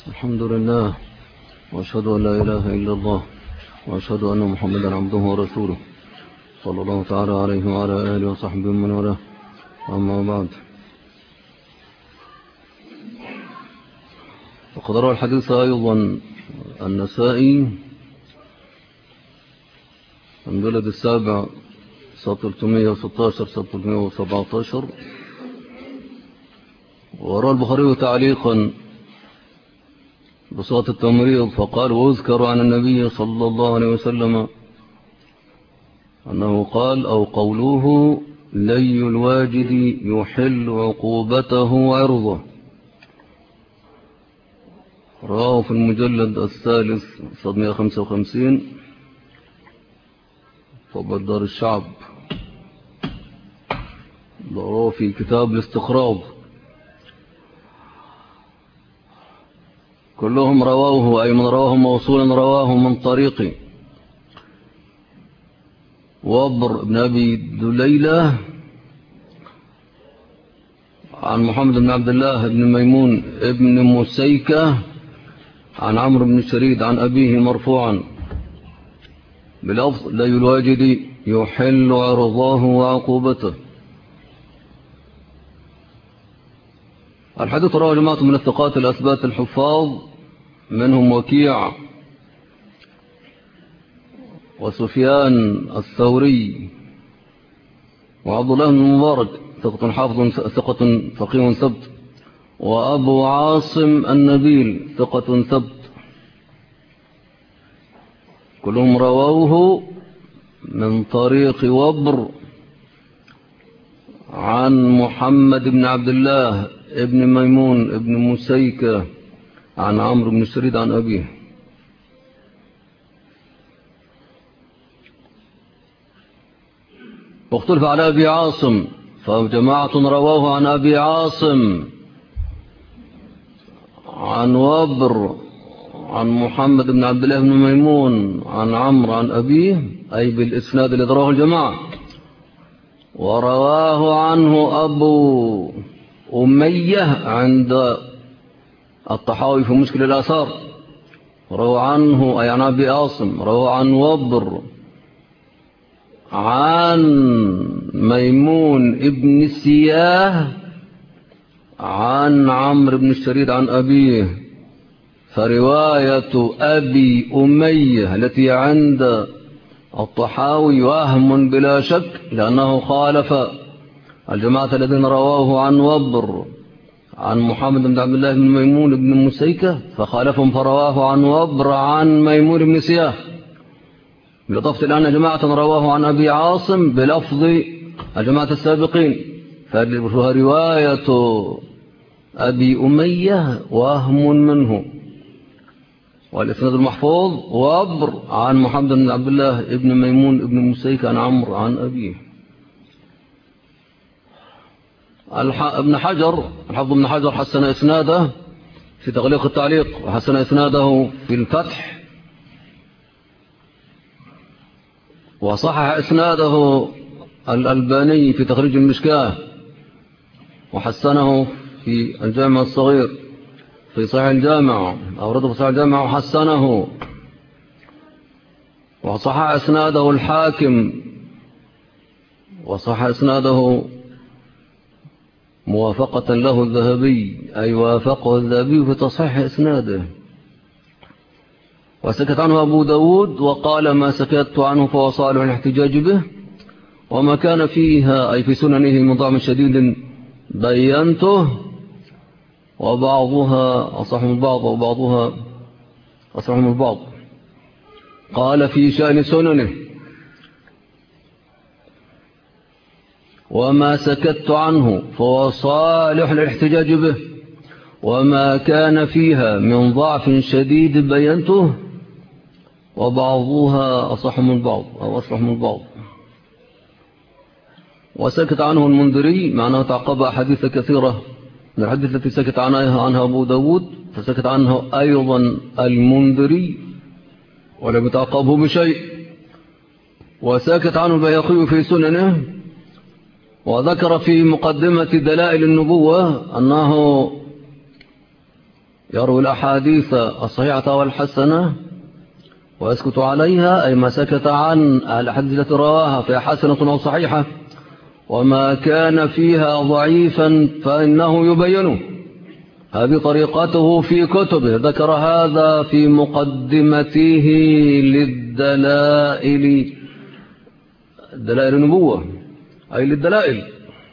الحمد لله، وأشهد أن لا إله إلا الله، وأشهد أن محمدا عبده ورسوله صلى الله تعالى عليه وعلى آله وصحبه ومن والاه. أما بعد، وقد روى الحديث أيضا النسائي المجلد السابع 316 317، وروى البخاري تعليقا بصوت التمريض فقال: واذكر عن النبي صلى الله عليه وسلم أنه قال أو قوله: لي الواجد يحل عقوبته وعرضه. رواه في المجلد الثالث 155 طبعة دار الشعب. رواه في كتاب الاستقراض. كلهم رواه، أي من رواه موصولا رواه من طريق وبر بن أبي دليلة عن محمد بن عبد الله بن ميمون ابن مسيكة عن عمرو بن شريد عن أبيه مرفوعا بلفظ: لا الواجد يحل عرضاه وعقوبته. الحديث رواه جماعة من الثقات الأثبات الحفاظ، منهم وكيع وسفيان الثوري وعبد الله بن المبارك ثقة حافظ ثقة فقيه ثبت، وأبو عاصم النبيل ثقة ثبت. كلهم رووه من طريق وبر عن محمد بن عبد الله ابن ميمون ابن مسيكة عن عمرو بن شريد عن أبيه. واختلف على أبي عاصم، فجماعة رواه عن أبي عاصم عن وبر عن محمد بن عبد الله بن ميمون عن عمرو عن أبيه، أي بالإسناد الذي رواه الجماعة. ورواه عنه أبو أمية عند الطحاوي في مشكل الآثار. روى عنه أي عن أبي عاصم، روى عن وبر عن ميمون ابن سياه عن عمرو بن الشريد عن أبيه. فرواية أبي أمية التي عند الطحاوي وهم بلا شك، لأنه خالف الجماعة الذين رواه عن وبر عن محمد بن عبد الله بن ميمون بن مسيكة، فخالفهم فرواه عن وبر عن ميمون بن سياه، بالإضافة إلى أن جماعة رواه عن أبي عاصم بلفظ الجماعة السابقين، فرواية أبي أمية وهم منه. والإسناد المحفوظ وبر عن محمد بن عبد الله بن ميمون بن مسيكة عن عمرو عن أبيه. ابن حجر الحافظ ابن حجر حسن إسناده في تغليق التعليق، وحسن إسناده في الفتح، وصحح إسناده الألباني في تخريج المشكاة، وحسنه في الجامع الصغير في صحيح الجامع، أورده في صحيح الجامع وحسنه، وصحح إسناده الحاكم، وصحح إسناده موافقة له الذهبي، أي وافقه الذهبي في تصحيح إسناده. وسكت عنه أبو داود وقال: ما سكت عنه فهو صالح الاحتجاج به، وما كان فيها أي في سننه من ضعف شديد بينته، وبعضها أصح من بعض وبعضها أصح من بعض. قال في شأن سننه: وما سكت عنه فهو صالح للاحتجاج به، وما كان فيها من ضعف شديد بينته، وبعضها أصح من بعض أو أصلح من بعض. وسكت عنه المنذري، معناه تعقب أحاديث كثيرة من الحديث التي سكت عنها أبو داود، فسكت عنه أيضا المنذري ولم يتعقبه بشيء. وسكت عنه البيهقي في سننه، وذكر في مقدمة دلائل النبوة أنه يروي الأحاديث الصحيحة والحسنة ويسكت عليها، أي ما سكت عن الأحاديث التي رواها فهي حسنة أو صحيحة، وما كان فيها ضعيفا فإنه يبينه. هذه طريقته في كتبه. ذكر هذا في مقدمته للدلائل، دلائل النبوة أي للدلائل.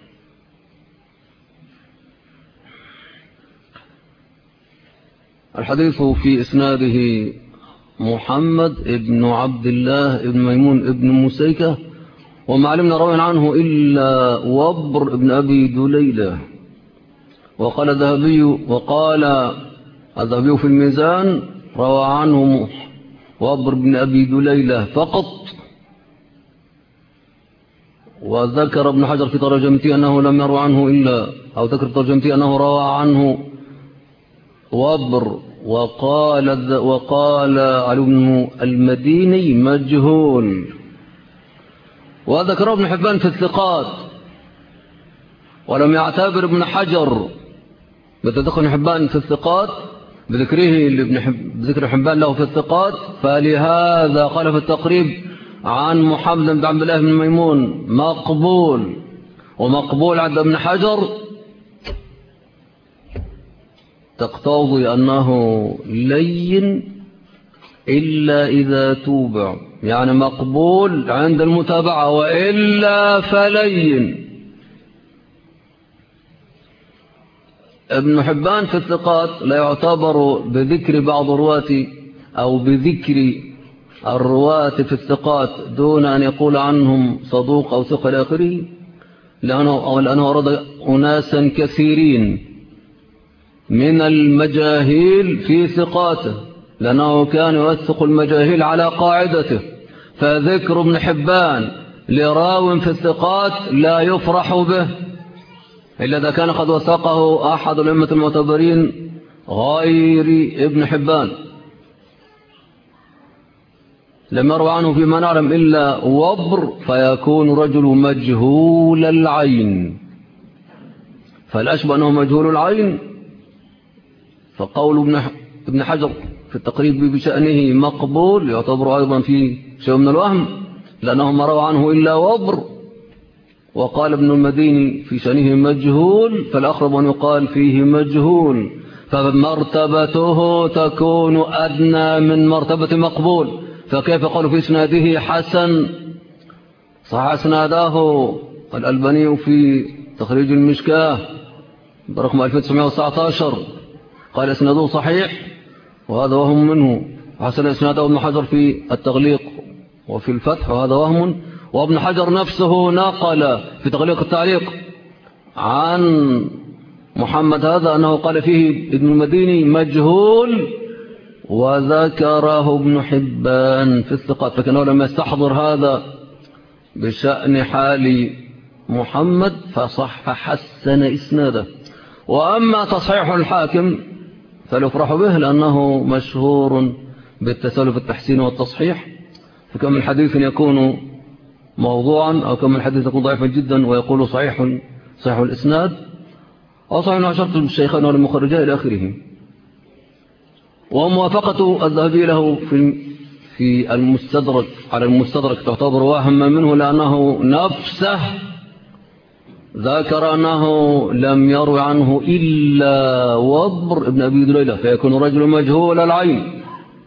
الحديث في إسناده محمد ابن عبد الله ابن ميمون ابن مسيكة، وما علمنا روي عنه إلا وبر ابن أبي دليلة. وقال الذهبي في الميزان روى عنه وبر بن أبي دليلة فقط. وذكر ابن حجر في ترجمته أنه لم يروى عنه إلا، أو ذكر في ترجمته أنه روى عنه وبر. وقال علي بن المديني مجهول. وذكر ابن حبان في الثقات، ولم يعتبر ابن حجر بتدخل ابن حبان في الثقات بذكر حبان له في الثقات، فلهذا قال في التقريب عن محمد بن عبد الله بن ميمون مقبول. ومقبول عند ابن حجر تقتضي أنه لين إلا إذا توبع، يعني مقبول عند المتابعة وإلا فلين. ابن حبان في الثقات لا يعتبر بذكر بعض الرواة أو بذكر الرواة في الثقات دون أن يقول عنهم صدوق أو ثقة إلى آخره، لأنه أراد أناسا كثيرين من المجاهيل في ثقاته، لأنه كان يوثق المجاهيل على قاعدته. فذكر ابن حبان لراو في الثقات لا يفرح به إلا إذا كان قد وثقه أحد الأئمة المعتبرين غير ابن حبان. لم يروى عنه فيما نعلم إلا وبر، فيكون رجل مجهول العين. فالأشبه أنه مجهول العين، فقول ابن حجر في التقريب بشأنه مقبول يعتبر أيضا في شيء من الوهم، لأنه ما روى عنه إلا وبر. وقال ابن المديني في شأنه مجهول، فالأقرب أن يقال فيه مجهول، فمرتبته تكون أدنى من مرتبة مقبول. فكيف قالوا في إسناده حسن؟ صح إسناده الألباني في تخريج المشكاة برقم 1919 قال إسناده صحيح، وهذا وهم منه. حسن إسناده ابن حجر في التغليق وفي الفتح، وهذا وهم. وابن حجر نفسه نقل في تغليق التعليق عن محمد هذا أنه قال فيه ابن المديني مجهول، وذكره ابن حبان في الثقات، فكانه لما يستحضر هذا بشأن حال محمد فصح حسن إسناده. وأما تصحيح الحاكم فليفرح به، لأنه مشهور بالتسلف التحسين والتصحيح. فكم من حديث يكون موضوعا، أو كم من حديث يكون ضعيفا جدا ويقول صحيح الإسناد، أو صحيح عشرة الشيخان والمخرجاء إلى آخره. وموافقة الذهبي له في المستدرك على المستدرك تعتبر وهما منه، لأنه نفسه ذكر أنه لم يروي عنه إلا وبر ابن أبي دليلة، فيكون رجل مجهول العين.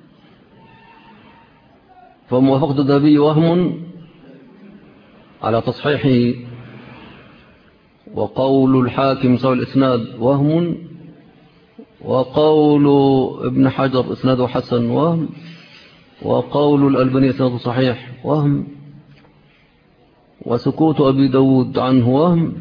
فموافقة الذهبي وهم على تصحيحه، وقول الحاكم سوى الإسناد وهم، وقول ابن حجر إسناده حسن وهم، وقول الألباني إسناده صحيح وهم، وسكوت أبي داود عنه وهم،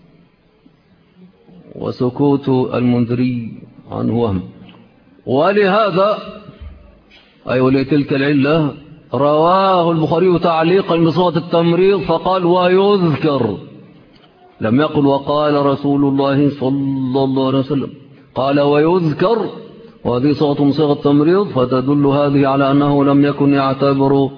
وسكوت المنذري عنه وهم. ولهذا أي ولتلك العلة رواه البخاري تعليقا بصيغة التمريض فقال ويذكر، لم يقل وقال رسول الله صلى الله عليه وسلم، قال ويذكر، وهذه صيغة التمريض، فتدل هذه على أنه لم يكن يعتبر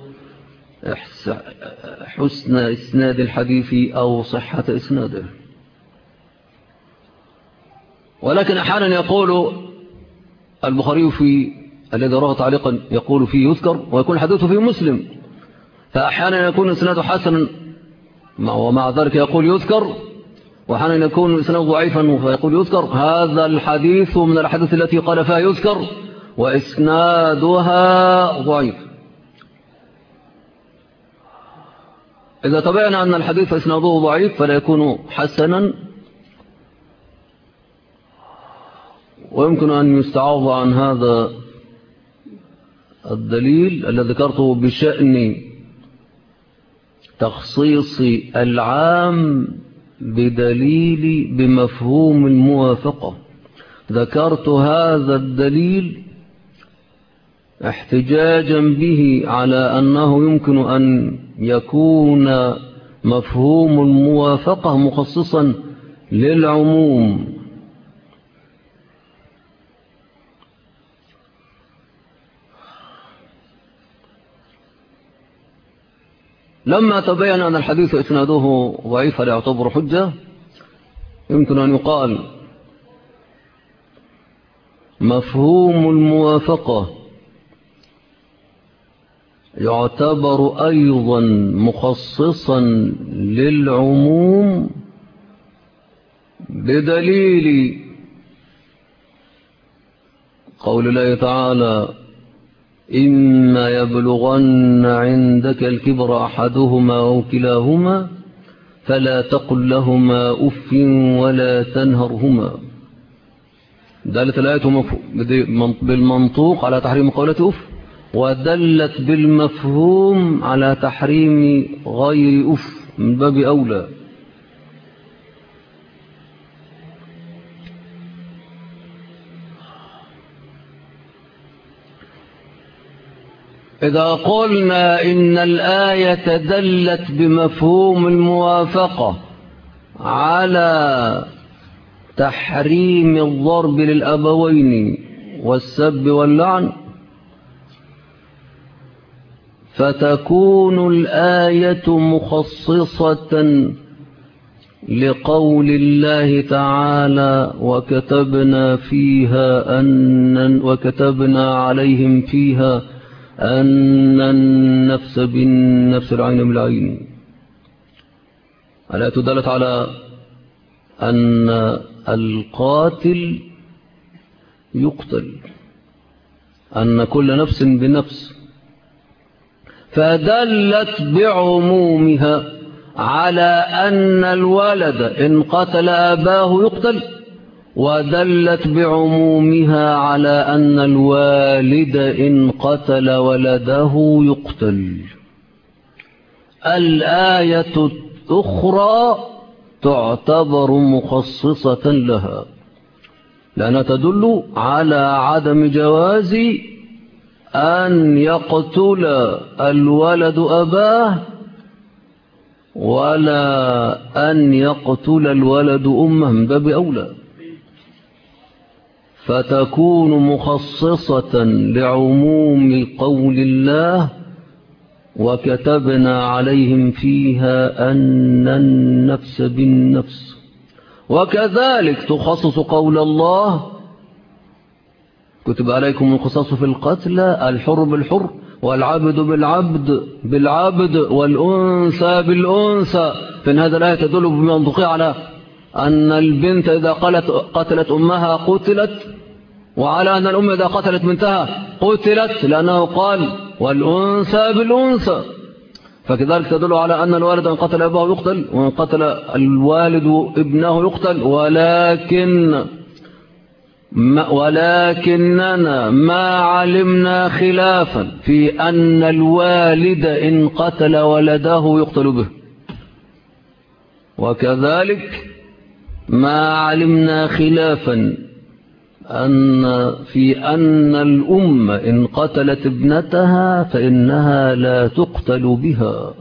حسن إسناد الحديث أو صحة إسناده. ولكن أحيانا يقول البخاري في الذي رواه تعليقا يقول فيه يذكر، ويكون الحديث فيه مسلم، فأحيانا يكون إسناده حسنا ومع ذلك يقول يذكر، وأحيانا يكون إسناده ضعيفا فيقول يذكر. هذا الحديث من الحديث التي قال فيها يذكر وإسنادها ضعيف. إذا تبعنا أن الحديث إسناده ضعيف فلا يكون حسنا، ويمكن أن يستعاض عن هذا الدليل الذي ذكرته بشأن تخصيص العام بدليل بمفهوم الموافقة. ذكرت هذا الدليل احتجاجا به على أنه يمكن أن يكون مفهوم الموافقة مخصصا للعموم. لما تبين أن الحديث إسناده ضعيف فلا يعتبر حجة، يمكن أن يقال مفهوم الموافقة يعتبر أيضا مخصصا للعموم بدليل قول الله تعالى: إما يبلغن عندك الكبر أحدهما أو كلاهما فلا تقل لهما أف ولا تنهرهما. دلت الآية بالمنطوق على تحريم قولة أف، ودلت بالمفهوم على تحريم غير أف من باب أولى. إذا قلنا إن الآية دلت بمفهوم الموافقة على تحريم الضرب للأبوين والسب واللعن، فتكون الآية مخصصة لقول الله تعالى: وكتبنا عليهم فيها أن النفس بالنفس العين بالعين. الآية دلت على أن القاتل يقتل، أن كل نفس بنفس، فدلت بعمومها على أن الولد إن قتل أباه يقتل، ودلت بعمومها على أن الوالد إن قتل ولده يقتل. الآية الأخرى تعتبر مخصصة لها، لأنها تدل على عدم جواز أن يقتل الولد أباه ولا أن يقتل الولد أمه من باب أولى، فتكون مخصصة لعموم قول الله: وكتبنا عليهم فيها أن النفس بالنفس. وكذلك تخصص قول الله: كتب عليكم القصاص في القتلى، الحر بالحر والعبد بالعبد والأنثى بالأنثى. فإن هذا الآية تدل بمنطقها على أن البنت إذا قتلت أمها قتلت، وعلى أن الأم إذا قتلت بنتها قتلت، لأنه قال: والأنثى بالأنثى. فكذلك تدل على أن الوالد إن قتل أباه يقتل، وإن قتل الوالد ابنه يقتل، ولكننا ما علمنا خلافا في أن الوالد إن قتل ولده يقتل به. وكذلك ما علمنا خلافا في أن الأم إن قتلت ابنتها فإنها لا تقتل بها.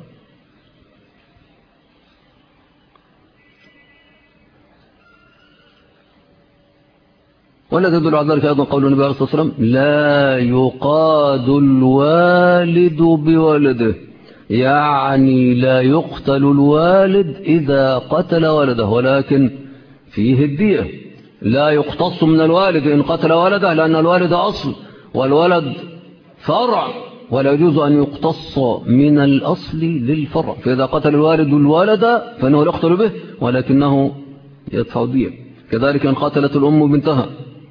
ولا تدل على ذلك أيضا قول النبي عليه الصلاة والسلام: لا يقاد الوالد بولده، يعني لا يقتل الوالد إذا قتل ولده، ولكن فيه الدية. لا يقتص من الوالد إن قتل ولده، لأن الوالد أصل والولد فرع، ولا يجوز أن يقتص من الأصل للفرع. فإذا قتل الوالد الولد فإنه لا يقتل به ولكنه يدفع الدية. كذلك إن قتلت الأم بنتها،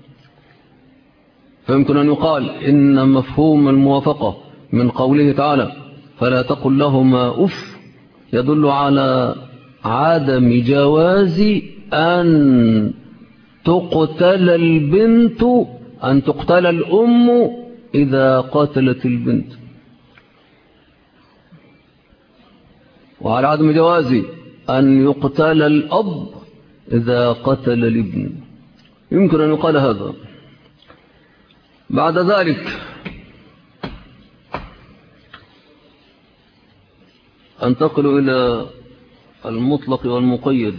فيمكن أن يقال إن مفهوم الموافقة من قوله تعالى فلا تقل لهما أف يدل على عدم جواز أن تقتل البنت، أن تقتل الأم إذا قتلت البنت، وعلى عدم جواز أن يقتل الأب إذا قتل الابن. يمكن أن يقال هذا. بعد ذلك أنتقل إلى المطلق والمقيد.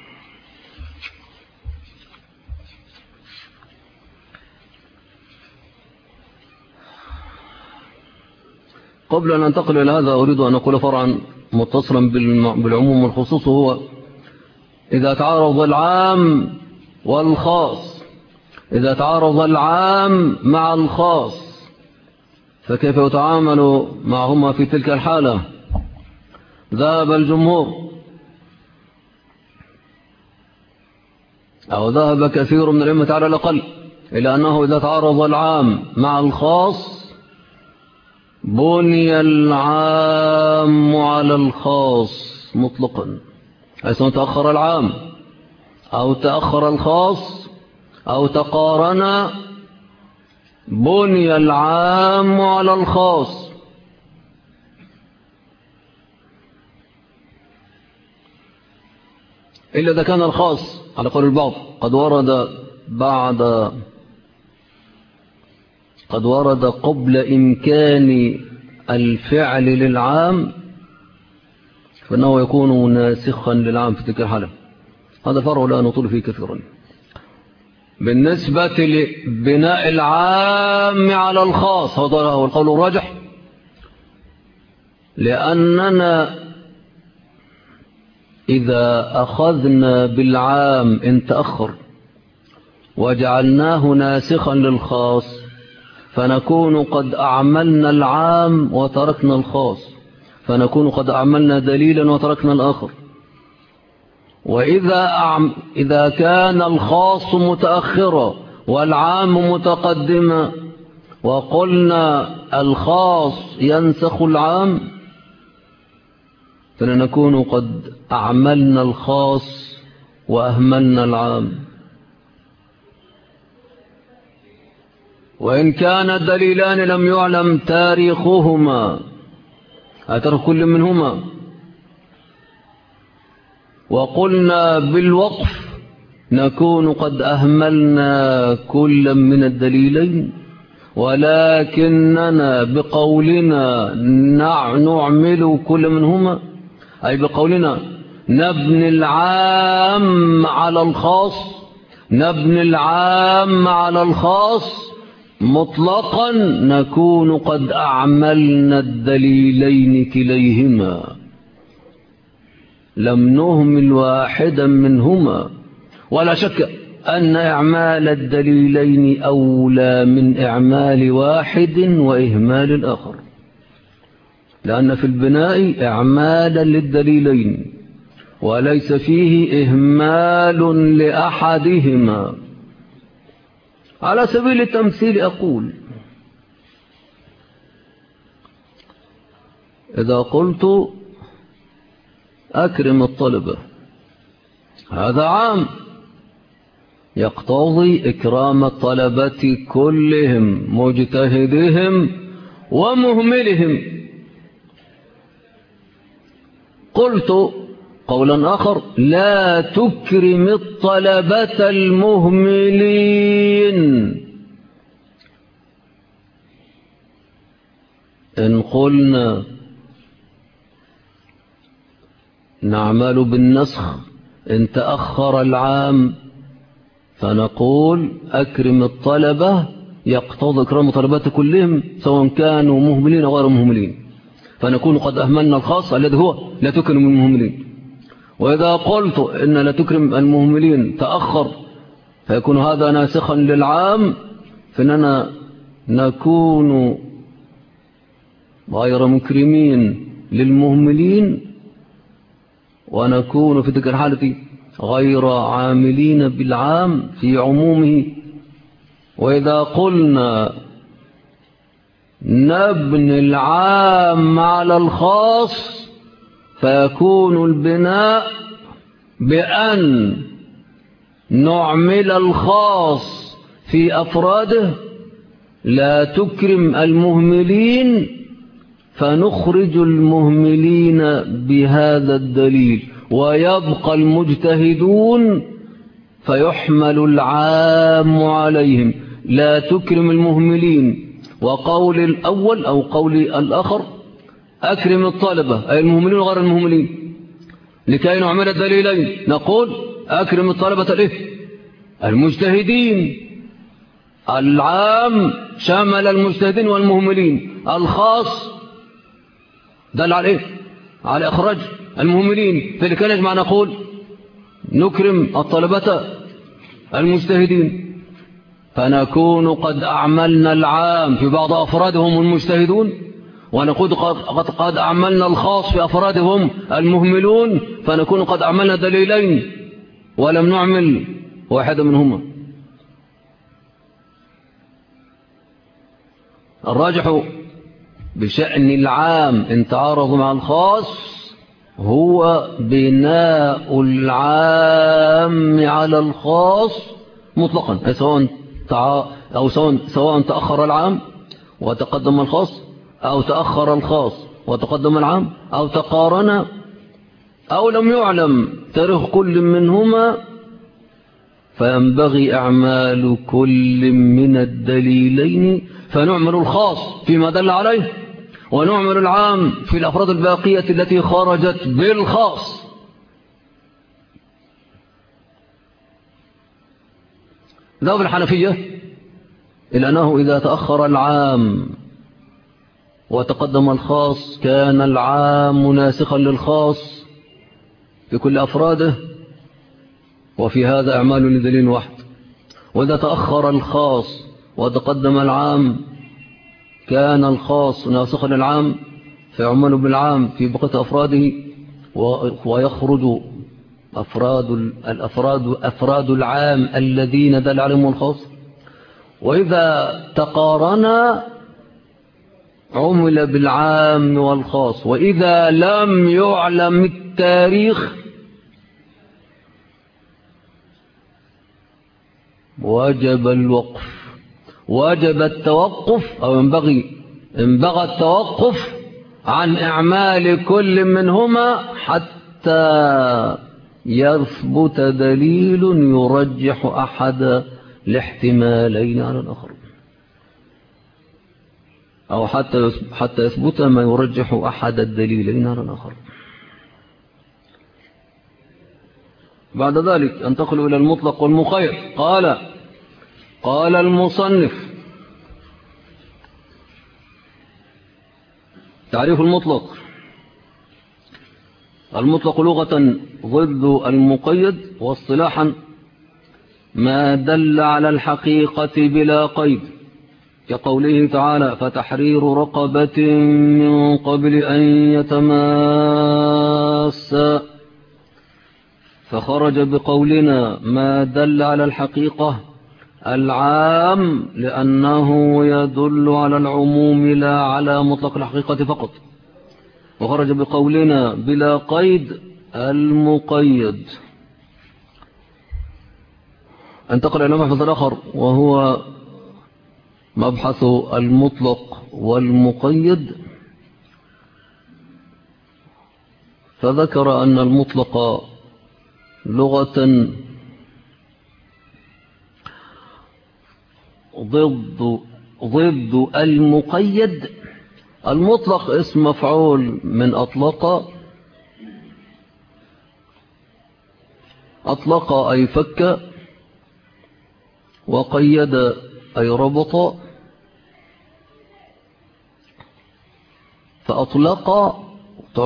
قبل أن أنتقل إلى هذا أريد أن أقول فرعا متصلا بالعموم والخصوص، هو إذا تعارض العام والخاص، إذا تعارض العام مع الخاص فكيف يتعامل معهما في تلك الحالة؟ ذهب الجمهور أو ذهب كثير من الأئمة على الأقل إلى أنه إذا تعارض العام مع الخاص بني العام على الخاص مطلقا، حيث تأخر العام أو تأخر الخاص أو تقارن بني العام على الخاص. إلا إذا كان الخاص على قول البعض قد ورد قبل إمكان الفعل للعام، فإنه يكون ناسخا للعام في تلك الحالة. هذا فرع لا نطول فيه كثيرا. بالنسبة لبناء العام على الخاص هذا هو القول الراجح، لأننا إذا أخذنا بالعام إن تأخر وجعلناه ناسخا للخاص فنكون قد أعملنا العام وتركنا الخاص، فنكون قد أعملنا دليلا وتركنا الآخر. وإذا كان الخاص متأخرا والعام متقدما وقلنا الخاص ينسخ العام فلنكون قد أعملنا الخاص وأهملنا العام. وإن كان الدليلان لم يعلم تاريخهما تاريخ كل منهما وقلنا بالوقف نكون قد أهملنا كل من الدليلين، ولكننا بقولنا نعمل كل منهما، أي بقولنا نبني العام على الخاص، نبني العام على الخاص مطلقا نكون قد أعملنا الدليلين كليهما، لم نهمل واحدا منهما. ولا شك أن إعمال الدليلين أولى من إعمال واحد وإهمال الآخر، لأن في البناء إعمالا للدليلين وليس فيه إهمال لأحدهما. على سبيل التمثيل أقول إذا قلت أكرم الطلبة هذا عام يقتضي إكرام الطلبة كلهم مجتهدهم ومهملهم. قلت قولا آخر لا تكرم الطلبة المهملين. إن قلنا نعمل بالنسخ إن تأخر العام فنقول أكرم الطلبة يقتضي إكرام الطلبة كلهم سواء كانوا مهملين أو غير مهملين، فنكون قد أهملنا الخاص الذي هو لا تكرم المهملين. وإذا قلت إن لا تكرم المهملين تأخر فيكون هذا ناسخا للعام، فإننا نكون غير مكرمين للمهملين، ونكون في تلك الحالة غير عاملين بالعام في عمومه. وإذا قلنا نبني العام على الخاص فيكون البناء بأن نعمل الخاص في أفراده، لا تكرم المهملين، فنخرج المهملين بهذا الدليل، ويبقى المجتهدون فيحمل العام عليهم، لا تكرم المهملين. وقول الأول أو قول الآخر أكرم الطلبة أي المهملين غير المهملين، لكي نعمل الدليلين نقول أكرم الطلبة المجتهدين. العام شمل المجتهدين والمهملين، الخاص دل عليه على إخراج المهملين، فلذلك نجمع نقول نكرم الطلبة المجتهدين، فنكون قد أعملنا العام في بعض أفرادهم المجتهدون، ونقول قد أعملنا الخاص في أفرادهم المهملون، فنكون قد أعملنا دليلين ولم نعمل واحدا منهما. الراجح بشأن العام إن تعارض مع الخاص هو بناء العام على الخاص مطلقا، سواء تأخر العام وتقدم الخاص، أو تأخر الخاص وتقدم العام، أو تقارن، أو لم يعلم تاريخ كل منهما، فينبغي أعمال كل من الدليلين، فنعمل الخاص فيما دل عليه، ونعمل العام في الأفراد الباقية التي خرجت بالخاص. ذهب الحنفية إلى أنه إذا تأخر العام وتقدم الخاص كان العام ناسخا للخاص في كل أفراده، وفي هذا أعمال لدليل واحد. وإذا تأخر الخاص وتقدم العام كان الخاص ناسخا للعام فيعمل بالعام في بقية أفراده، ويخرج أفراد العام الذين دل عليهم الخاص. وإذا تقارنا عمل بالعام والخاص، وإذا لم يعلم التاريخ وجب الوقف، وجب التوقف، أو ينبغي التوقف عن إعمال كل منهما حتى يثبت دليل يرجح أحد الاحتمالين على الآخر، أو حتى يثبت ما يرجح أحد الدليلين على الآخر. بعد ذلك انتقل إلى المطلق والمقيد. قال المصنف: تعريف المطلق: المطلق لغة ضد المقيد، واصطلاحا ما دل على الحقيقة بلا قيد، كقوله تعالى: فتحرير رقبة من قبل أن يتماسا، فخرج بقولنا ما دل على الحقيقة العام لأنه يدل على العموم لا على مطلق الحقيقة فقط، وخرج بقولنا بلا قيد المقيد. انتقل إلى مبحث آخر وهو مبحث المطلق والمقيد، فذكر أن المطلق لغة ضد المقيد. المطلق اسم مفعول من أطلق أي فك، وقيد أي ربط، فأطلق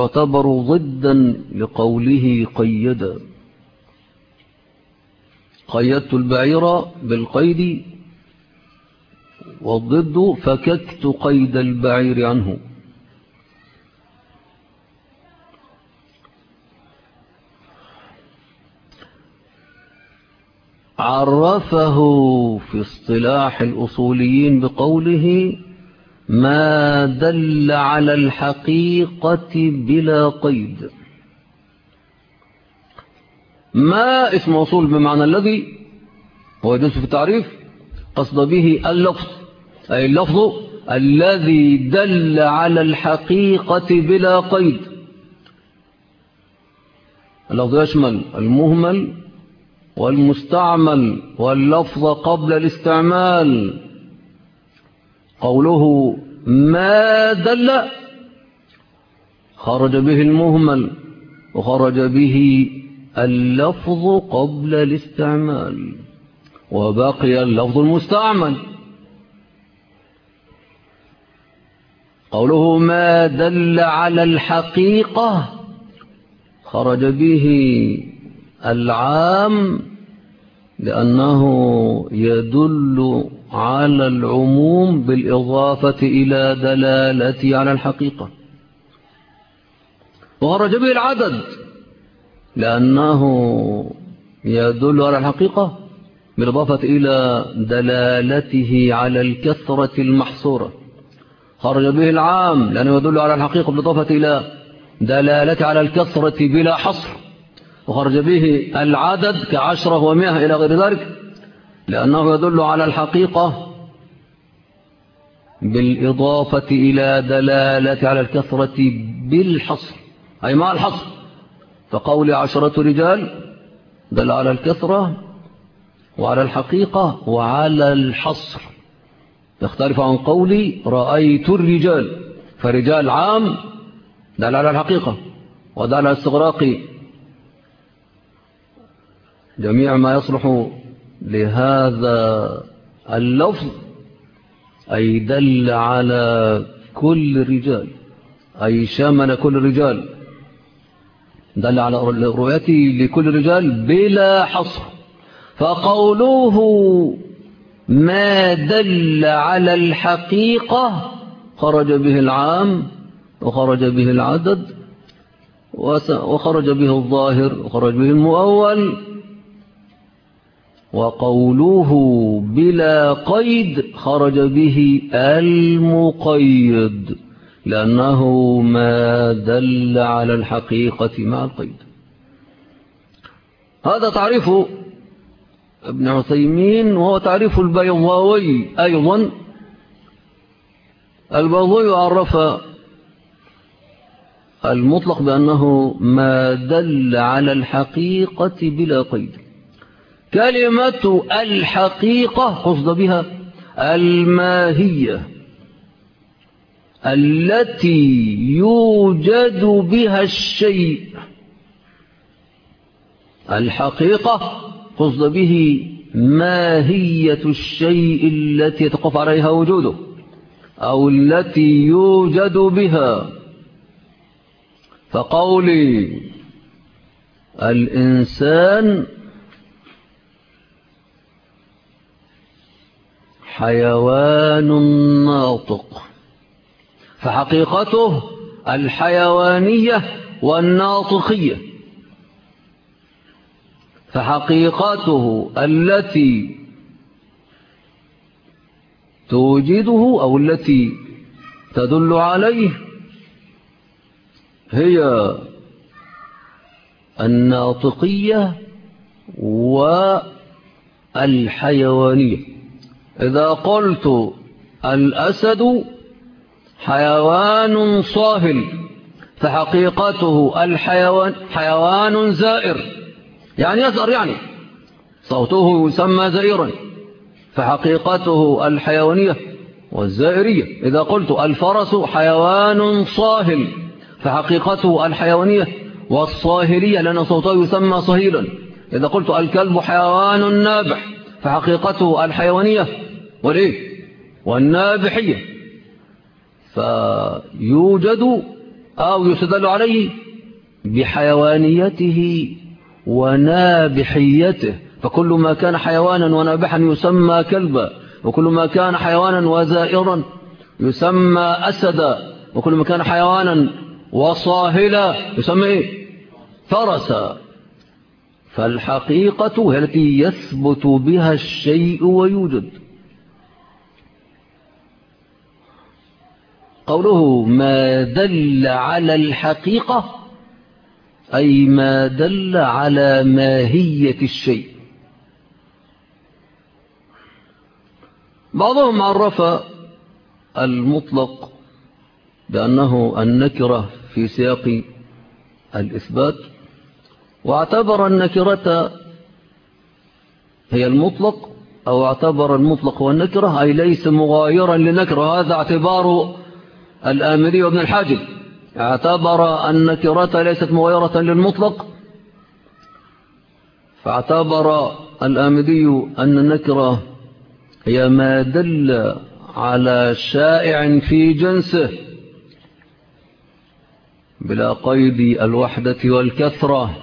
تعتبر ضدا لقوله قيد. قيدت البعير بالقيد، والضد فككت قيد البعير عنه. عرفه في اصطلاح الأصوليين بقوله ما دل على الحقيقة بلا قيد. ما اسم موصول بمعنى الذي، هو يدل في التعريف، قصد به اللفظ، أي اللفظ الذي دل على الحقيقة بلا قيد. اللفظ يشمل المهمل والمستعمل واللفظ قبل الاستعمال. قوله ما دل خرج به المهمل وخرج به اللفظ قبل الاستعمال، وبقي اللفظ المستعمل. قوله ما دل على الحقيقة خرج به العام لأنه يدل على العموم بالإضافة إلى دلالته على الحقيقة. وخرج به العدد لأنه يدل على الحقيقة بالإضافة إلى دلالته على الكثرة المحصورة. خرج به العام لأنه يدل على الحقيقة بالإضافة إلى دلالته على الكثرة بلا حصر. وخرج به العدد كعشرة ومئة إلى غير ذلك لأنه يدل على الحقيقة بالإضافة إلى دلالة على الكثرة بالحصر، أي مع الحصر. فقول 10 رجال دل على الكثرة وعلى الحقيقة وعلى الحصر، يختلف عن قولي رأيت الرجال، فرجال عام دل على الحقيقة ودل على استغراق جميع ما يصلح لهذا اللفظ، أي دل على كل الرجال، أي شمل كل الرجال، دل على رؤيته لكل رجال بلا حصر. فقوله ما دل على الحقيقة خرج به العام وخرج به العدد وخرج به الظاهر وخرج به المؤول. وقوله بلا قيد خرج به المقيد لأنه ما دل على الحقيقة مع القيد. هذا تعريف ابن عثيمين، وهو تعريف البيضاوي أيضا. البيضاوي عرف المطلق بأنه ما دل على الحقيقة بلا قيد. كلمة الحقيقة قصد بها الماهية التي يوجد بها الشيء. الحقيقة قصد به ماهية الشيء التي يتقف عليها وجوده أو التي يوجد بها. فقولي الإنسان حيوان ناطق، فحقيقته الحيوانية والناطقية، فحقيقته التي توجده أو التي تدل عليه هي الناطقية والحيوانية. إذا قلت الأسد حيوان صاهل فحقيقته الحيوان حيوان زائر، يعني يزأر، يعني صوته يسمى زائرا، فحقيقته الحيوانية والزائرية. إذا قلت الفرس حيوان صاهل فحقيقته الحيوانية والصاهلية لأن صوته يسمى صهيلا. إذا قلت الكلب حيوان نابح فحقيقته الحيوانية والنابحية. فيوجد أو يستدل عليه بحيوانيته ونابحيته، فكل ما كان حيوانا ونابحا يسمى كلبا، وكل ما كان حيوانا وزائرا يسمى أسدا، وكل ما كان حيوانا وصاهلا يسمى إيه؟ فرسا. فالحقيقة هي التي يثبت بها الشيء ويوجد. قوله ما دل على الحقيقة أي ما دل على ماهية الشيء. بعضهم عرف المطلق بأنه النكرة في سياق الإثبات، واعتبر النكرة هي المطلق، أو اعتبر المطلق والنكرة أي ليس مغايرا لنكرة. هذا اعتبار الآمري وابن الحاجب، اعتبر النكرة ليست مغايرة للمطلق، فاعتبر الآمري أن النكرة هي ما دل على شائع في جنسه بلا قيد الوحدة والكثرة.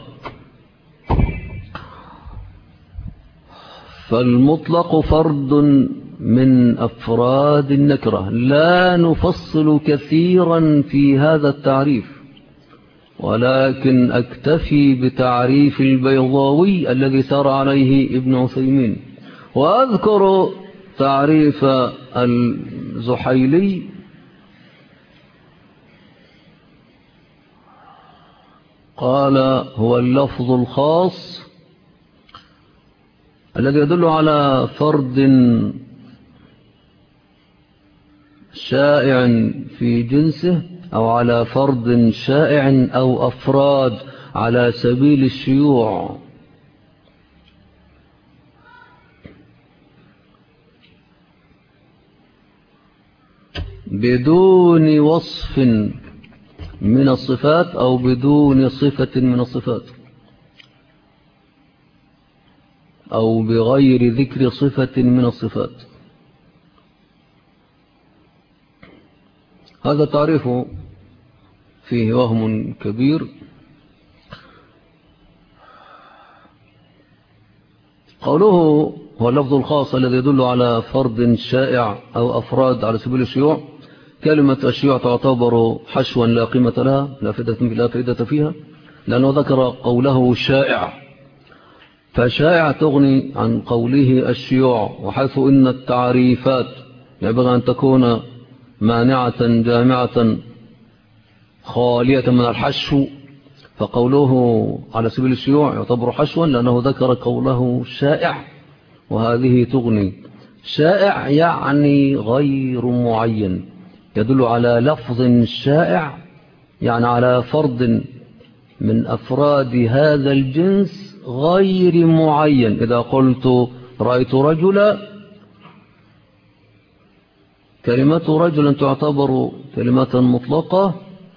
فالمطلق فرد من أفراد النكرة. لا نفصل كثيرا في هذا التعريف، ولكن أكتفي بتعريف البيضاوي الذي سار عليه ابن عثيمين، وأذكر تعريف الزحيلي. قال هو اللفظ الخاص الذي يدل على فرد شائع في جنسه، أو على فرد شائع أو أفراد على سبيل الشيوع. بدون وصف من الصفات أو بدون صفة من الصفات، أو بغير ذكر صفة من الصفات. هذا تعريف فيه وهم كبير. قوله هو اللفظ الخاص الذي يدل على فرد شائع أو أفراد على سبيل الشيوع. كلمة الشيوع تعتبر حشوا لا قيمة لها، لا فائدة فيها، لأنه ذكر قوله شائع، فشائع تغني عن قوله الشيوع. وحيث إن التعريفات ينبغي أن تكون مانعة جامعة خالية من الحشو، فقوله على سبيل الشيوع يعتبر حشوا لأنه ذكر قوله شائع، وهذه تغني. شائع يعني غير معين، يدل على لفظ شائع، يعني على فرد من أفراد هذا الجنس غير معين. إذا قلت رأيت رجلا، كلمة رجل تعتبر كلمة مطلقة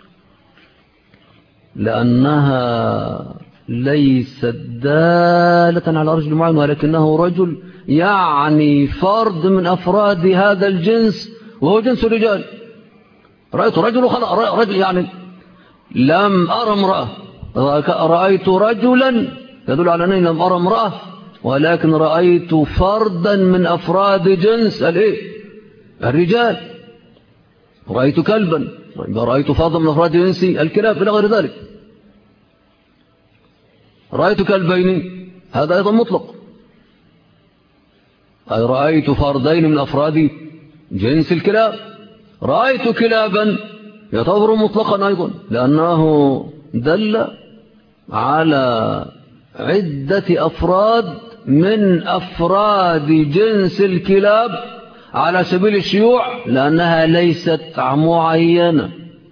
لأنها ليست دالة على رجل معين، ولكنه رجل يعني فرد من أفراد هذا الجنس، وهو جنس الرجال. رأيت رجل رجل يعني لم أرى امرأة. رأيت رجلا يدل على أنني لم أرى امرأة، ولكن رأيت فردا من أفراد جنس الرجال. رأيت كلبا، رأيت فردا من أفراد جنس الكلاب إلى غير ذلك. رأيت كلبين، هذا أيضا مطلق، أي رأيت فردين من أفراد جنس الكلاب. رأيت كلابا يعتبر مطلقا أيضا، لأنه دل على عدة أفراد من أفراد جنس الكلاب على سبيل الشيوع، لأنها ليست معينة.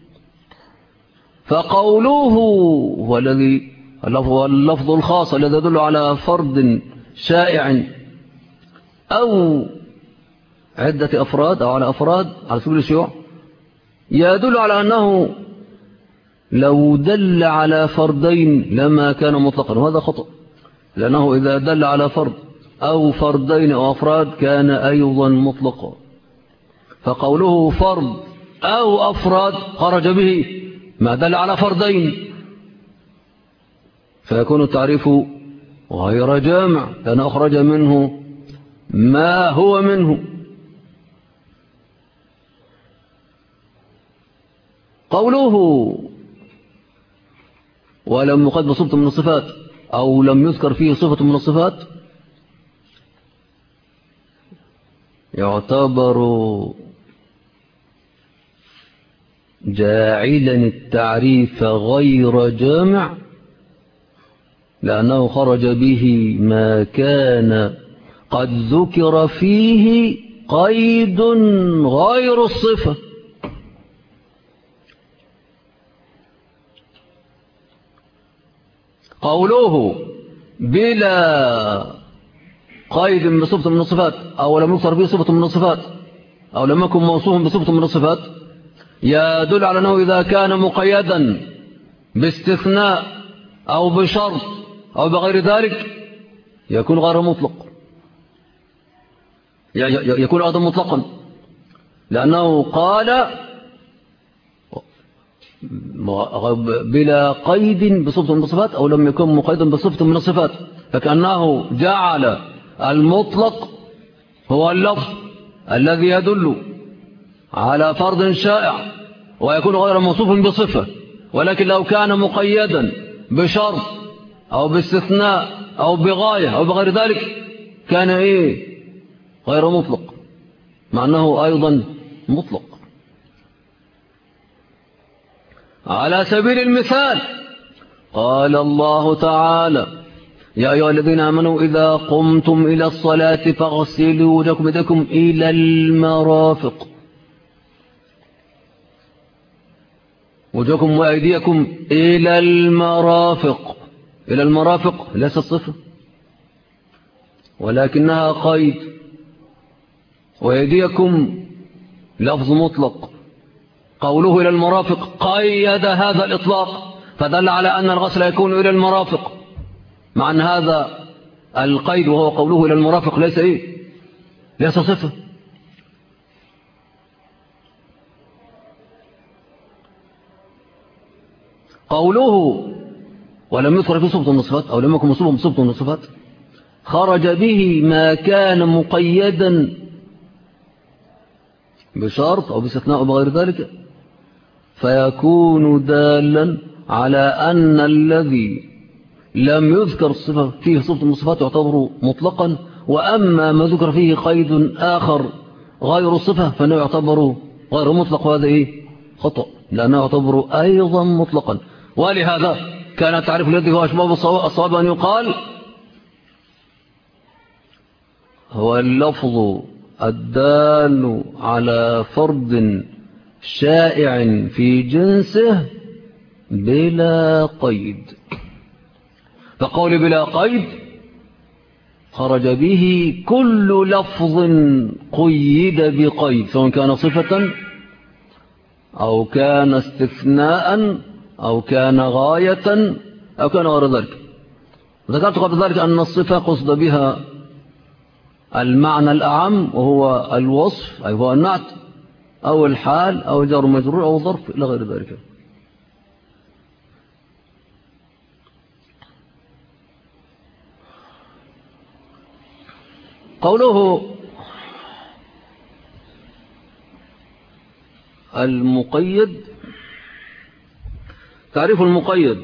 فقوله هو الذي هو اللفظ الخاص الذي يدل على فرد شائع أو عدة أفراد، أو على أفراد على سبيل الشيوع، يدل على أنه لو دل على فردين لما كان مطلقا، وهذا خطأ، لأنه إذا دل على فرد أو فردين أو أفراد كان أيضا مطلقا. فقوله فرد أو أفراد خرج به ما دل على فردين، فيكون التعريف غير جامع لأن أخرج منه ما هو منه. قوله ولم يقد بصفة من الصفات أو لم يذكر فيه صفة من الصفات يعتبر جاعلا التعريف غير جامع لأنه خرج به ما كان قد ذكر فيه قيد غير الصفة. قوله بلا قيد بصفة من الصفات أو لم يذكر فيه صفة من الصفات أو لم يكن موصوفا بصفة من الصفات يدل على أنه إذا كان مقيدا باستثناء أو بشرط أو بغير ذلك يكون غير مطلق، يكون أيضا مطلقا، لأنه قال بلا قيد بصفة من الصفات أو لم يكن مقيدا بصفة من الصفات، فكأنه جعل المطلق هو اللفظ الذي يدل على فرض شائع ويكون غير موصوف بصفة، ولكن لو كان مقيدا بشرط أو باستثناء أو بغاية أو بغير ذلك كان غير مطلق، مع أنه أيضا مطلق. على سبيل المثال قال الله تعالى يا أيها الذين آمنوا إذا قمتم إلى الصلاة فاغسلوا وجوهكم وأيديكم إلى المرافق، وجوهكم وأيديكم إلى المرافق. إلى المرافق ليست صفة ولكنها قيد، وأيديكم لفظ مطلق. قوله إلى المرافق قيد هذا الإطلاق فدل على أن الغسل يكون إلى المرافق، مع أن هذا القيد وهو قوله إلى المرافق ليس صفة. قوله ولم يذكر في صفة من الصفات أو لم يكن مصوبا بصفة من الصفات خرج به ما كان مقيدا بشرط أو باستثناء أو بغير ذلك، فيكون دالا على أن الذي لم يذكر فيه صفة من الصفات يعتبر مطلقا، وأما ما ذكر فيه قيد آخر غير الصفة فإنه يعتبر غير مطلق، وهذا خطأ لأنه يعتبر أيضا مطلقا. ولهذا كان التعريف الذي هو أشباب الصواب أن يقال هو اللفظ الدال على فرد شائع في جنسه بلا قيد. فقول بلا قيد خرج به كل لفظ قيد بقيد، سواء كان صفة أو كان استثناء أو كان غاية أو كان غير ذلك. ذكرت قبل ذلك أن الصفة قصد بها المعنى الأعم وهو الوصف، أي هو النعت أو الحال أو جار مجرور أو ظرف إلى غير ذلك. قوله المقيد، تعريف المقيد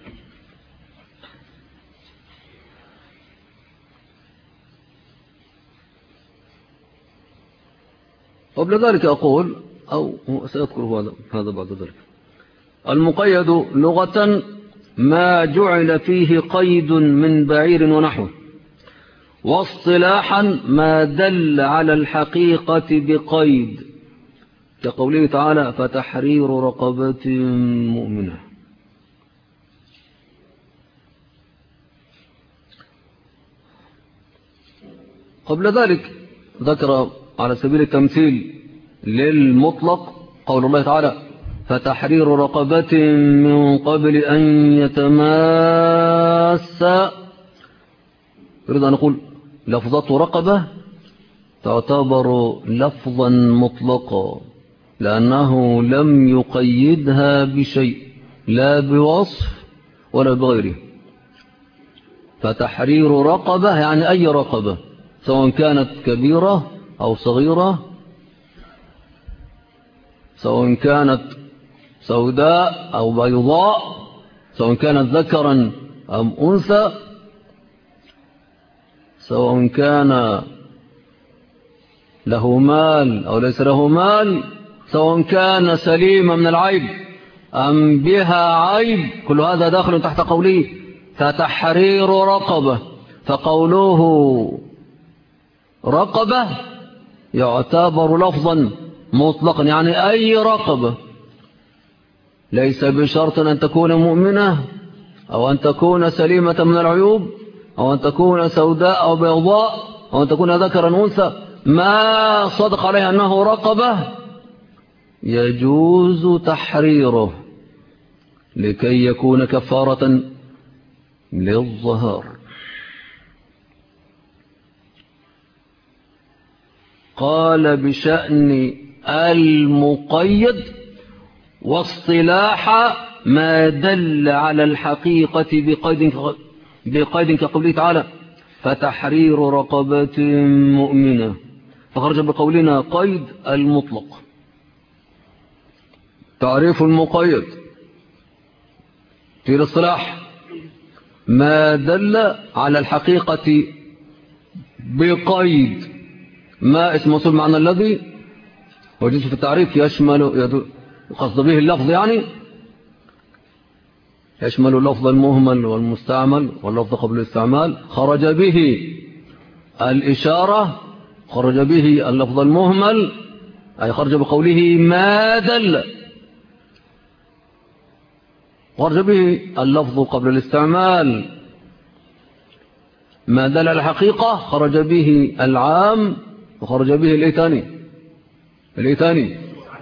قبل ذلك أقول أو سأذكر هذا بعد ذلك. المقيد لغة ما جعل فيه قيد من بعير ونحوه، واصطلاحا ما دل على الحقيقة بقيد، كقوله تعالى فتحرير رقبة مؤمنة. قبل ذلك ذكر على سبيل التمثيل للمطلق قول الله تعالى فتحرير رقبة من قبل أن يتماسا. يريد أن نقول لفظة رقبة تعتبر لفظا مطلقا لأنه لم يقيدها بشيء لا بوصف ولا بغيره، فتحرير رقبة يعني أي رقبة، سواء كانت كبيرة أو صغيرة، سواء كانت سوداء أو بيضاء، سواء كانت ذكرا أم أنثى، سواء كان له مال أو ليس له مال، سواء كان سليما من العيب أم بها عيب، كل هذا داخل تحت قوله فتحرير رقبة. فقوله رقبة يعتبر لفظا مطلقا، يعني أي رقبة، ليس بشرط أن تكون مؤمنة أو أن تكون سليمة من العيوب أو أن تكون سوداء أو بيضاء أو أن تكون ذكرا أنثى، ما صدق عليه أنه رقبة يجوز تحريره لكي يكون كفارة للظهر. قال بشأن المقيد واصطلاح ما دل على الحقيقة بقيد كقوله تعالى فتحرير رقبة مؤمنة، فخرج بقولنا قيد المطلق. تعريف المقيد في الاصطلاح ما دل على الحقيقة بقيد، ما اسم موصول معنى الذي وجدت في التعريف يشمل قصد به اللفظ، يعني يشمل اللفظ المهمل والمستعمل واللفظ قبل الاستعمال. خرج به الإشارة، خرج به اللفظ المهمل، أي خرج بقوله ما دل، خرج به اللفظ قبل الاستعمال ما دل على الحقيقة، خرج به العام، وخرج به الايه تاني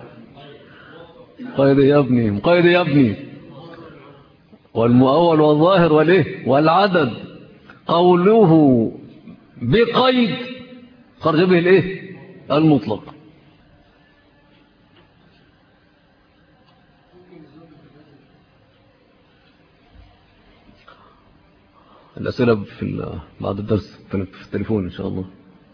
قيد يا ابني، قيد يا ابني، والمؤول والظاهر والايه والعدد. قوله بقيد خرج به الايه المطلق. الأسئلة بعد الدرس في التليفون إن شاء الله.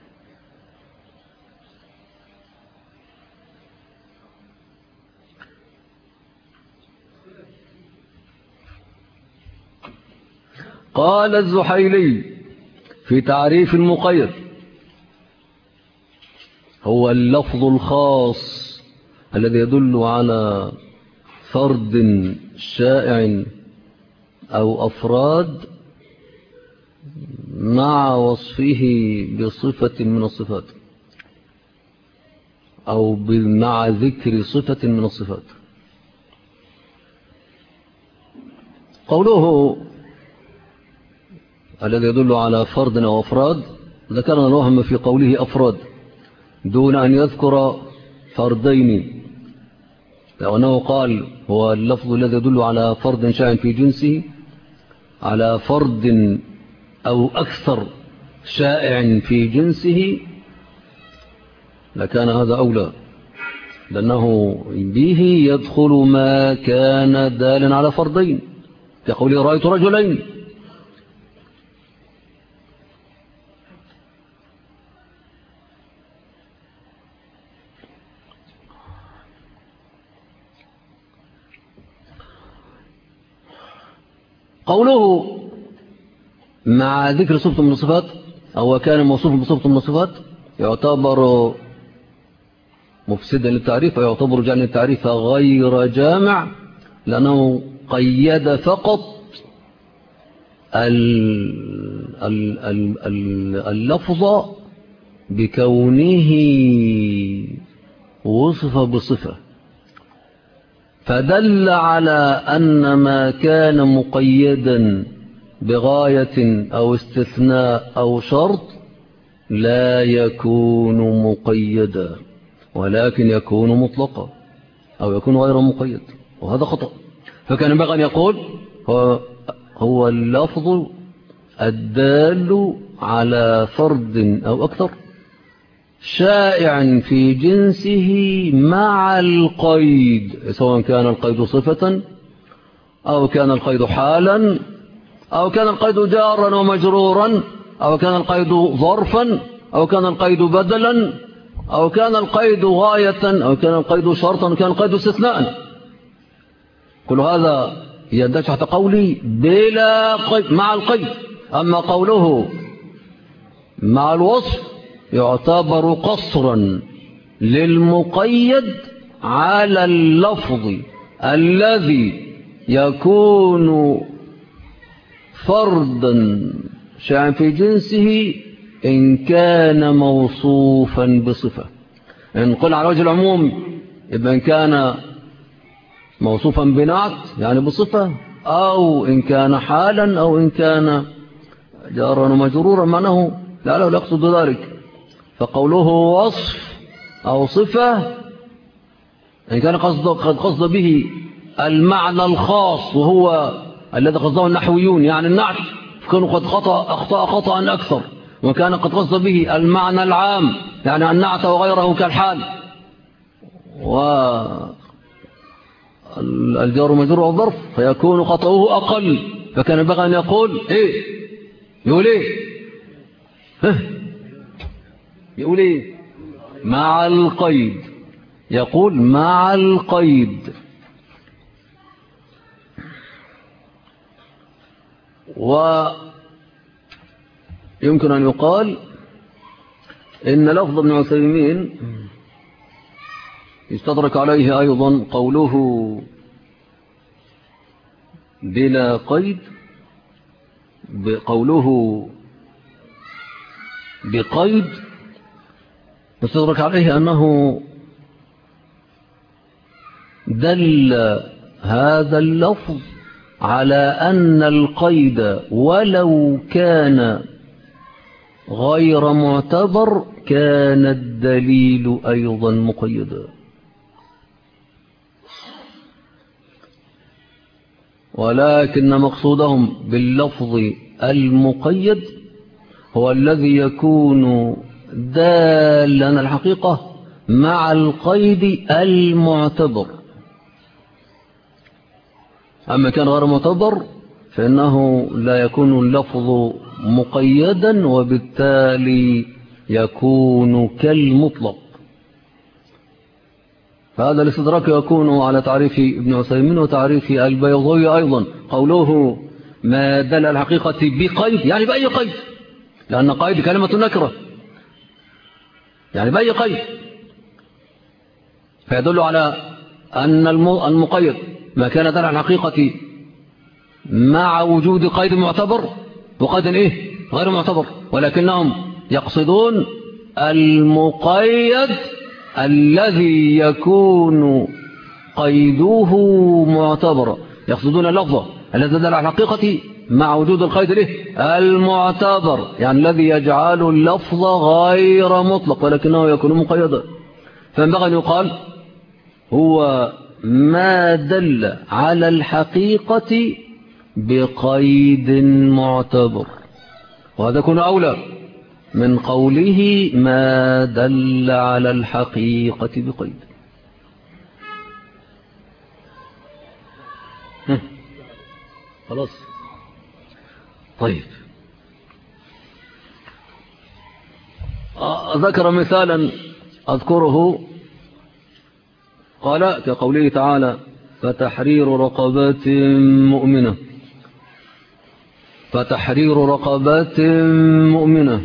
قال الزحيلي في تعريف المقيد: هو اللفظ الخاص الذي يدل على فرد شائع أو أفراد مع وصفه بصفة من الصفات أو مع ذكر صفة من الصفات. قوله الذي يدل على فرد أو أفراد، ذكرنا الوهم في قوله أفراد دون أن يذكر فردين، لأنه قال هو اللفظ الذي يدل على فرد شائع في جنسه، على فرد أو أكثر شائع في جنسه، لكان هذا أولى، لأنه به يدخل ما كان دالا على فردين، كقول رأيت رجلين. قوله مع ذكر صفة من الصفات أو كان موصوفا بصفة من الصفات يعتبر مفسدا للتعريف، ويعتبر جعل التعريف غير جامع، لأنه قيد فقط اللفظ بكونه وصف بصفة، فدل على أن ما كان مقيدا بغاية أو استثناء أو شرط لا يكون مقيدا، ولكن يكون مطلقا أو يكون غير مقيد، وهذا خطأ. فكان ينبغي أن يقول هو اللفظ الدال على فرد أو أكثر شائع في جنسه مع القيد، سواء كان القيد صفة أو كان القيد حالا أو كان القيد جارا ومجرورا، أو كان القيد ظرفا، أو كان القيد بدلا، أو كان القيد غاية، أو كان القيد شرطا، أو كان القيد استثناء. كل هذا يندرج تحت قولي بلا قيد مع القيد. أما قوله مع الوصف يعتبر قصرا للمقيد على اللفظ الذي يكون فردا شيئا في جنسه إن كان موصوفا بصفة. إن قل على وجه العموم يبقى إن كان موصوفا بنعت يعني بصفة، أو إن كان حالا، أو إن كان جارا ومجرورا، معناه لا يقصد ذلك. فقوله وصف أو صفة إن كان قد قصد به المعنى الخاص وهو الذي قصده النحويون يعني النعت، فكانوا قد أخطأ خطأ أكثر. وكان قد قصد به المعنى العام يعني النعت وغيره كالحال والجار ومجرور والظرف، فيكون خطأه أقل. فكان ينبغي أن يقول إيه؟ يقول إيه؟ يقول إيه؟ مع القيد. يقول مع القيد. ويمكن أن يقال إن لفظ ابن عثيمين يستدرك عليه أيضا قوله بلا قيد، بقوله بقيد يستدرك عليه أنه دل هذا اللفظ على أن القيد ولو كان غير معتبر كان الدليل أيضا مقيدا. ولكن مقصودهم باللفظ المقيد هو الذي يكون دالا على الحقيقة مع القيد المعتبر. أما كان غير معتبر فإنه لا يكون اللفظ مقيدا وبالتالي يكون كالمطلق. فهذا الاستدراك يكون على تعريف ابن عثيمين وتعريف البيضاوي أيضا. قوله ما دل الحقيقة بقيد يعني بأي قيد، لأن قيد كلمة نكرة يعني بأي قيد، فيدل على أن المقيد ما كان دل على الحقيقة مع وجود قيد معتبر وقيد إيه غير معتبر، ولكنهم يقصدون المقيد الذي يكون قيده معتبرا، يقصدون اللفظ الذي دل على الحقيقة مع وجود القيد له المعتبر، يعني الذي يجعل اللفظ غير مطلق ولكنه يكون مقيدا. فينبغي أن يقال هو ما دل على الحقيقة بقيد معتبر، وهذا يكون أولى من قوله ما دل على الحقيقة بقيد. خلاص طيب. ذكر مثالا أذكره، قال كقوله تعالى فتحرير رقبات مؤمنة. فتحرير رقبات مؤمنة،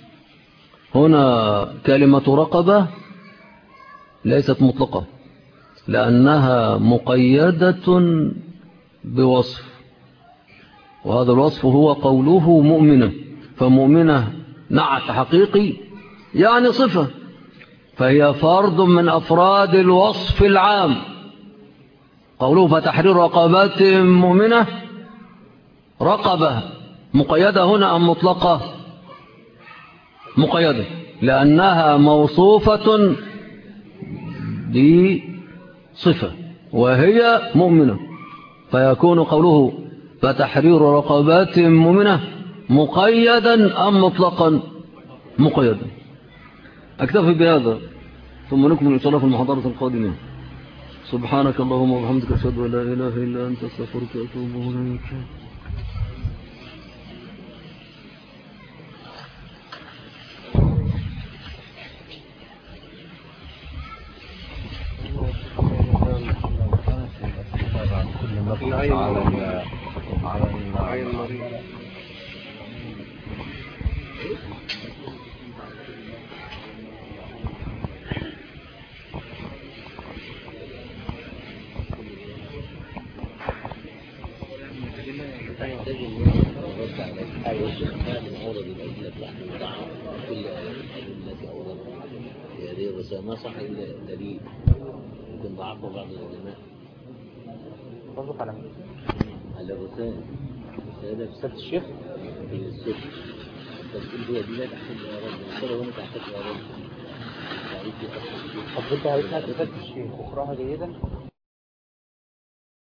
هنا كلمة رقبة ليست مطلقة لأنها مقيدة بوصف، وهذا الوصف هو قوله مؤمنة. فمؤمنة نعت حقيقي يعني صفة، فهي فرد من أفراد الوصف العام. قوله فتحرير رقبات مؤمنة، رقبة مقيدة هنا أم مطلقة؟ مقيدة لأنها موصوفة بصفة وهي مؤمنة، فيكون قوله فتحرير رقبات مؤمنة مقيدا أم مطلقا؟ مقيدا. أكتفي بهذا ثم نكمل إن شاء الله في المحاضرة القادمة. سبحانك اللهم وبحمدك أشهد أن لا إله إلا أنت أستغفرك وأتوب إليك. على المريض. ما صح إلا دليل يمكن ضعفه بعض العلماء قصدك على على الرسالة رسالة الشيخ في السر تقول هي دي لا تحتاج إلى رد الرسالة ولا تحتاج إلى رد. طب انت عرفتها رسالة الشيخ اقراها جيدا.